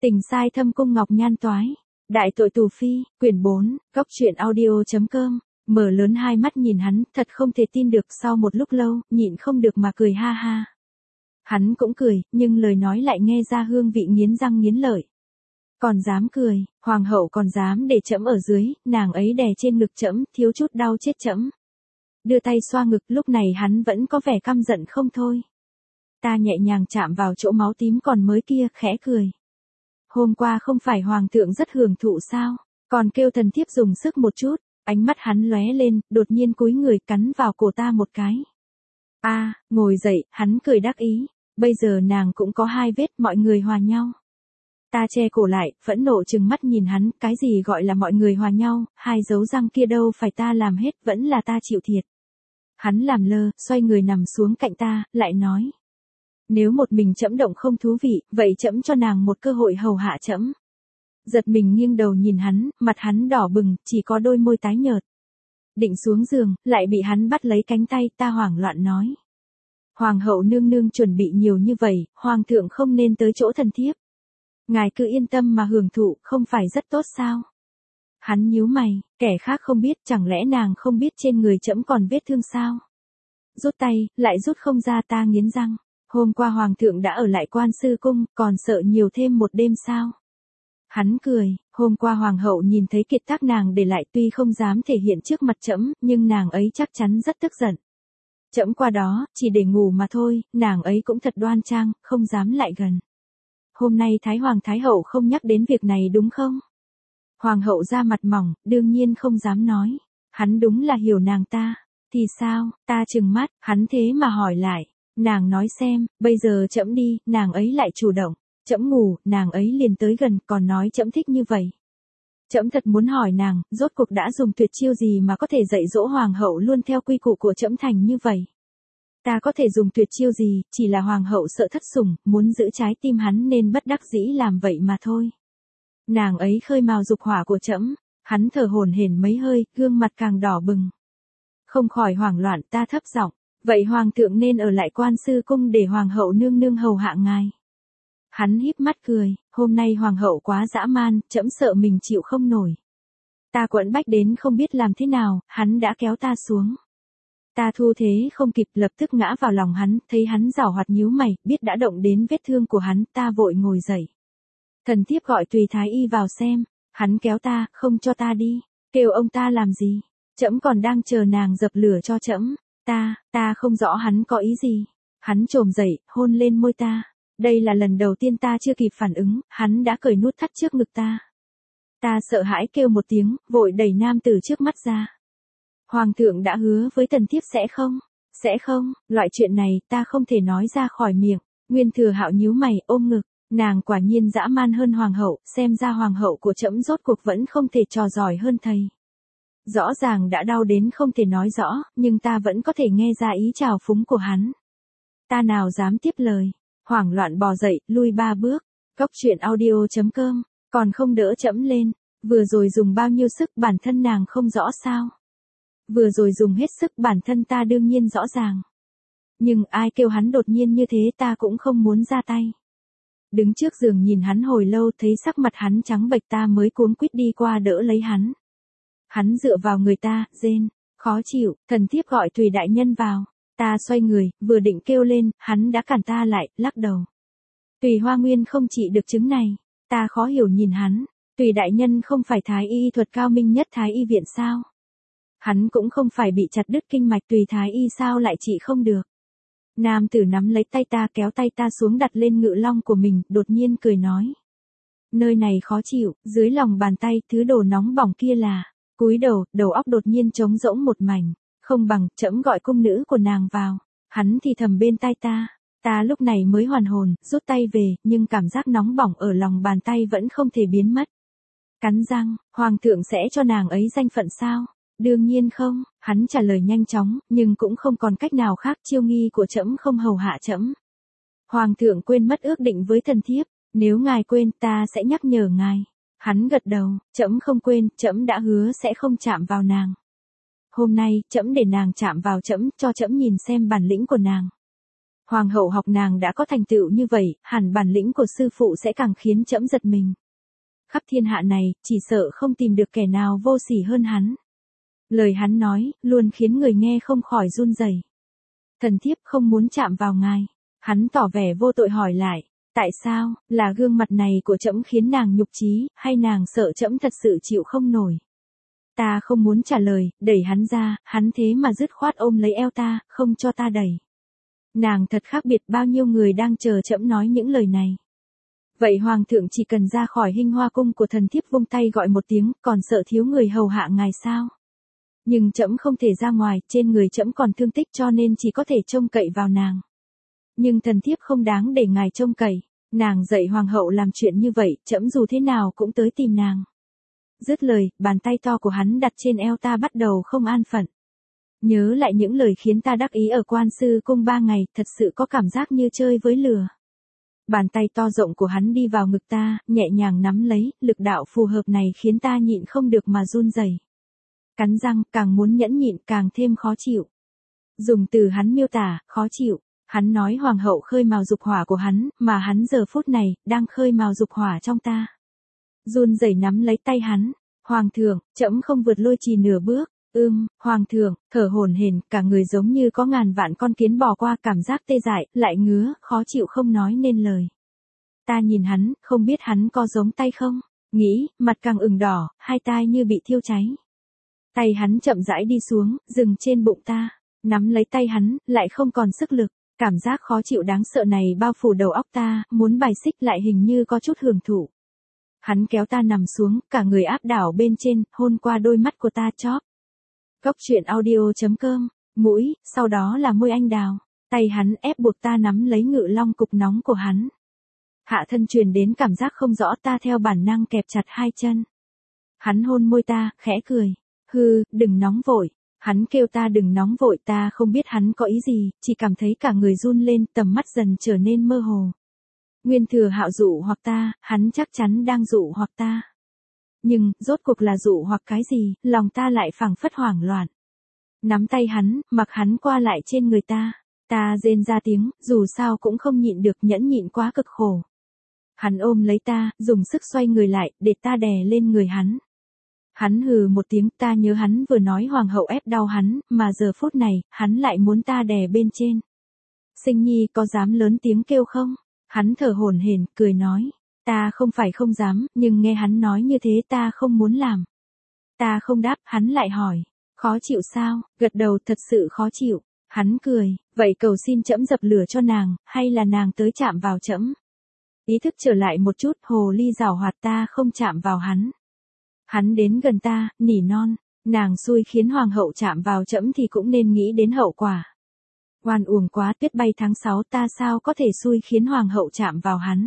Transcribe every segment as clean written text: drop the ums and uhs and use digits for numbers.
Tình sai thâm cung ngọc nhan toái. Đại tội tù phi, quyển 4, góc truyện audio.com. Mở lớn hai mắt nhìn hắn, thật không thể tin được, sau một lúc lâu, nhịn không được mà cười ha ha. Hắn cũng cười, nhưng lời nói lại nghe ra hương vị nghiến răng nghiến lợi. Còn dám cười, hoàng hậu còn dám để trẫm ở dưới, nàng ấy đè trên ngực trẫm, thiếu chút đau chết trẫm. Đưa tay xoa ngực, lúc này hắn vẫn có vẻ căm giận không thôi. Ta nhẹ nhàng chạm vào chỗ máu tím còn mới kia, khẽ cười. Hôm qua không phải hoàng thượng rất hưởng thụ sao, còn kêu thần thiếp dùng sức một chút. Ánh mắt hắn lóe lên, đột nhiên cúi người cắn vào cổ ta một cái. Ngồi dậy, hắn cười đắc ý. Bây giờ nàng cũng có hai vết, mọi người hòa nhau. Ta che cổ lại, phẫn nộ trừng mắt nhìn hắn, cái gì gọi là mọi người hòa nhau, hai dấu răng kia đâu phải ta làm hết, vẫn là ta chịu thiệt. Hắn làm lơ, xoay người nằm xuống cạnh ta, lại nói. Nếu một mình trẫm động không thú vị, vậy trẫm cho nàng một cơ hội hầu hạ trẫm. Giật mình nghiêng đầu nhìn hắn, mặt hắn đỏ bừng, chỉ có đôi môi tái nhợt. Định xuống giường, lại bị hắn bắt lấy cánh tay, ta hoảng loạn nói. Hoàng hậu nương nương chuẩn bị nhiều như vậy, hoàng thượng không nên tới chỗ thần thiếp. Ngài cứ yên tâm mà hưởng thụ, không phải rất tốt sao? Hắn nhíu mày, kẻ khác không biết, chẳng lẽ nàng không biết trên người trẫm còn vết thương sao? Rút tay, lại rút không ra, ta nghiến răng. Hôm qua hoàng thượng đã ở lại Quan Sư Cung, còn sợ nhiều thêm một đêm sao? Hắn cười, hôm qua hoàng hậu nhìn thấy kiệt tác nàng để lại, tuy không dám thể hiện trước mặt trẫm, nhưng nàng ấy chắc chắn rất tức giận. Trẫm qua đó, chỉ để ngủ mà thôi, nàng ấy cũng thật đoan trang, không dám lại gần. Hôm nay Thái Hoàng Thái Hậu không nhắc đến việc này đúng không? Hoàng hậu ra mặt mỏng, đương nhiên không dám nói. Hắn đúng là hiểu nàng ta. Thì sao, ta trừng mắt, hắn thế mà hỏi lại. Nàng nói xem, bây giờ trẫm đi, nàng ấy lại chủ động. Trẫm ngủ, nàng ấy liền tới gần, còn nói trẫm thích như vậy. Trẫm thật muốn hỏi nàng, rốt cuộc đã dùng tuyệt chiêu gì mà có thể dạy dỗ hoàng hậu luôn theo quy củ của trẫm thành như vậy. Ta có thể dùng tuyệt chiêu gì, chỉ là hoàng hậu sợ thất sủng, muốn giữ trái tim hắn nên bất đắc dĩ làm vậy mà thôi. Nàng ấy khơi mào dục hỏa của trẫm, hắn thở hổn hển mấy hơi, gương mặt càng đỏ bừng. Không khỏi hoảng loạn, ta thấp giọng, vậy hoàng thượng nên ở lại Quan Sư Cung để hoàng hậu nương nương hầu hạ ngài. Hắn híp mắt cười, hôm nay hoàng hậu quá dã man, trẫm sợ mình chịu không nổi. Ta quẫn bách đến không biết làm thế nào, hắn đã kéo ta xuống. Ta thu thế không kịp, lập tức ngã vào lòng hắn, thấy hắn giảo hoạt nhíu mày, biết đã động đến vết thương của hắn, ta vội ngồi dậy. Thần thiếp gọi Tùy Thái Y vào xem, hắn kéo ta, không cho ta đi, kêu ông ta làm gì, trẫm còn đang chờ nàng dập lửa cho trẫm. Ta không rõ hắn có ý gì. Hắn chồm dậy, hôn lên môi ta. Đây là lần đầu tiên ta chưa kịp phản ứng, hắn đã cởi nút thắt trước ngực ta. Ta sợ hãi kêu một tiếng, vội đẩy nam tử trước mắt ra. Hoàng thượng đã hứa với thần thiếp sẽ không, loại chuyện này ta không thể nói ra khỏi miệng. Nguyên Thừa Hạo nhíu mày, ôm ngực, nàng quả nhiên dã man hơn hoàng hậu, xem ra hoàng hậu của trẫm rốt cuộc vẫn không thể trò giỏi hơn thầy. Rõ ràng đã đau đến không thể nói rõ, nhưng ta vẫn có thể nghe ra ý trào phúng của hắn. Ta nào dám tiếp lời, hoảng loạn bò dậy, lui 3 bước. Góc truyện audio.com, còn không đỡ trẫm lên, vừa rồi dùng bao nhiêu sức bản thân nàng không rõ sao. Vừa rồi dùng hết sức bản thân ta đương nhiên rõ ràng. Nhưng ai kêu hắn đột nhiên như thế ta cũng không muốn ra tay. Đứng trước giường nhìn hắn hồi lâu thấy sắc mặt hắn trắng bệch ta mới cuống quýt đi qua đỡ lấy hắn. Hắn dựa vào người ta, rên, khó chịu, thần thiếp gọi Tùy đại nhân vào. Ta xoay người, vừa định kêu lên, hắn đã cản ta lại, lắc đầu. Tùy Hoa Nguyên không trị được chứng này. Ta khó hiểu nhìn hắn, Tùy đại nhân không phải thái y thuật cao minh nhất Thái Y viện sao? Hắn cũng không phải bị chặt đứt kinh mạch, Tùy thái y sao lại trị không được? Nam tử nắm lấy tay ta, kéo tay ta xuống đặt lên ngự long của mình, đột nhiên cười nói. Nơi này khó chịu, dưới lòng bàn tay, thứ đồ nóng bỏng kia là. Cúi đầu, đầu óc đột nhiên trống rỗng một mảnh. Không bằng, trẫm gọi cung nữ của nàng vào. Hắn thì thầm bên tai ta. Ta lúc này mới hoàn hồn, rút tay về, nhưng cảm giác nóng bỏng ở lòng bàn tay vẫn không thể biến mất. Cắn răng, hoàng thượng sẽ cho nàng ấy danh phận sao? Đương nhiên không, hắn trả lời nhanh chóng, nhưng cũng không còn cách nào khác, chiêu nghi của trẫm không hầu hạ trẫm. Hoàng thượng quên mất ước định với thần thiếp, nếu ngài quên ta sẽ nhắc nhở ngài. Hắn gật đầu, trẫm không quên, trẫm đã hứa sẽ không chạm vào nàng. Hôm nay, trẫm để nàng chạm vào trẫm, cho trẫm nhìn xem bản lĩnh của nàng. Hoàng hậu học nàng đã có thành tựu như vậy, hẳn bản lĩnh của sư phụ sẽ càng khiến trẫm giật mình. Khắp thiên hạ này, chỉ sợ không tìm được kẻ nào vô sỉ hơn hắn. Lời hắn nói, luôn khiến người nghe không khỏi run rẩy. Thần thiếp không muốn chạm vào ngài. Hắn tỏ vẻ vô tội hỏi lại, tại sao, là gương mặt này của trẫm khiến nàng nhục chí, hay nàng sợ trẫm thật sự chịu không nổi? Ta không muốn trả lời, đẩy hắn ra, hắn thế mà dứt khoát ôm lấy eo ta, không cho ta đẩy. Nàng thật khác biệt, bao nhiêu người đang chờ trẫm nói những lời này. Vậy hoàng thượng chỉ cần ra khỏi Hinh Hoa cung của thần thiếp vung tay gọi một tiếng, còn sợ thiếu người hầu hạ ngài sao? Nhưng trẫm không thể ra ngoài, trên người trẫm còn thương tích cho nên chỉ có thể trông cậy vào nàng. Nhưng thần thiếp không đáng để ngài trông cậy. Nàng dạy hoàng hậu làm chuyện như vậy, trẫm dù thế nào cũng tới tìm nàng. Dứt lời, bàn tay to của hắn đặt trên eo ta bắt đầu không an phận. Nhớ lại những lời khiến ta đắc ý ở Quan Sư cung 3 ngày, thật sự có cảm giác như chơi với lửa. Bàn tay to rộng của hắn đi vào ngực ta, nhẹ nhàng nắm lấy, lực đạo phù hợp này khiến ta nhịn không được mà run rẩy. Cắn răng, càng muốn nhẫn nhịn càng thêm khó chịu. Dùng từ hắn miêu tả, khó chịu. Hắn nói hoàng hậu khơi mào dục hỏa của hắn, mà hắn giờ phút này, đang khơi mào dục hỏa trong ta. Run rẩy nắm lấy tay hắn. Hoàng thượng, trẫm không vượt lôi trì nửa bước. Hoàng thượng, thở hổn hển, cả người giống như có ngàn vạn con kiến bò qua, cảm giác tê dại, lại ngứa, khó chịu không nói nên lời. Ta nhìn hắn, không biết hắn có giống tay không? Nghĩ, mặt càng ửng đỏ, hai tai như bị thiêu cháy. Tay hắn chậm rãi đi xuống, dừng trên bụng ta. Nắm lấy tay hắn, lại không còn sức lực. Cảm giác khó chịu đáng sợ này bao phủ đầu óc ta, muốn bài xích lại hình như có chút hưởng thụ. Hắn kéo ta nằm xuống, cả người áp đảo bên trên, hôn qua đôi mắt của ta chóp. Góc truyện audio.com, mũi, sau đó là môi anh đào. Tay hắn ép buộc ta nắm lấy ngự long cục nóng của hắn. Hạ thân truyền đến cảm giác không rõ, ta theo bản năng kẹp chặt hai chân. Hắn hôn môi ta, khẽ cười. Đừng nóng vội. Hắn kêu ta đừng nóng vội, ta không biết hắn có ý gì, chỉ cảm thấy cả người run lên, tầm mắt dần trở nên mơ hồ. Nguyên Thừa Hạo dụ hoặc ta, hắn chắc chắn đang dụ hoặc ta. Nhưng, rốt cuộc là dụ hoặc cái gì, lòng ta lại phảng phất hoảng loạn. Nắm tay hắn, mặc hắn qua lại trên người ta. Ta rên ra tiếng, dù sao cũng không nhịn được, nhẫn nhịn quá cực khổ. Hắn ôm lấy ta, dùng sức xoay người lại, để ta đè lên người hắn. Hắn hừ một tiếng, ta nhớ hắn vừa nói hoàng hậu ép đau hắn, mà giờ phút này, hắn lại muốn ta đè bên trên. Sinh nhi có dám lớn tiếng kêu không? Hắn thở hổn hển, cười nói. Ta không phải không dám, nhưng nghe hắn nói như thế ta không muốn làm. Ta không đáp, hắn lại hỏi. Khó chịu sao? Gật đầu, thật sự khó chịu. Hắn cười, vậy cầu xin trẫm dập lửa cho nàng, hay là nàng tới chạm vào trẫm? Ý thức trở lại một chút, hồ ly giảo hoạt, ta không chạm vào hắn. Hắn đến gần ta, nỉ non, nàng xui khiến hoàng hậu chạm vào trẫm thì cũng nên nghĩ đến hậu quả. Oan uổng quá, tuyết bay tháng 6, ta sao có thể xui khiến hoàng hậu chạm vào hắn.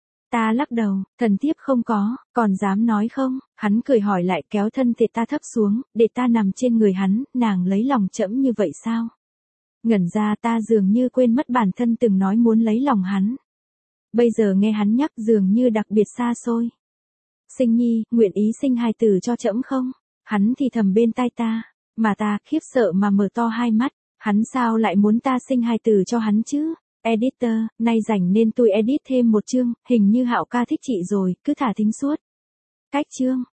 Ta lắc đầu, thần thiếp không có, còn dám nói không? Hắn cười hỏi lại, kéo thân thể ta thấp xuống, để ta nằm trên người hắn, nàng lấy lòng trẫm như vậy sao? Ngẩn ra, ta dường như quên mất bản thân từng nói muốn lấy lòng hắn. Bây giờ nghe hắn nhắc dường như đặc biệt xa xôi. Sinh nhi, nguyện ý sinh hài tử cho trẫm không? Hắn thì thầm bên tai ta, mà ta khiếp sợ mà mở to hai mắt, hắn sao lại muốn ta sinh hài tử cho hắn chứ? Editor, nay rảnh nên tôi edit thêm một chương, hình như Hạo ca thích chị rồi, cứ thả thính suốt. Cách chương.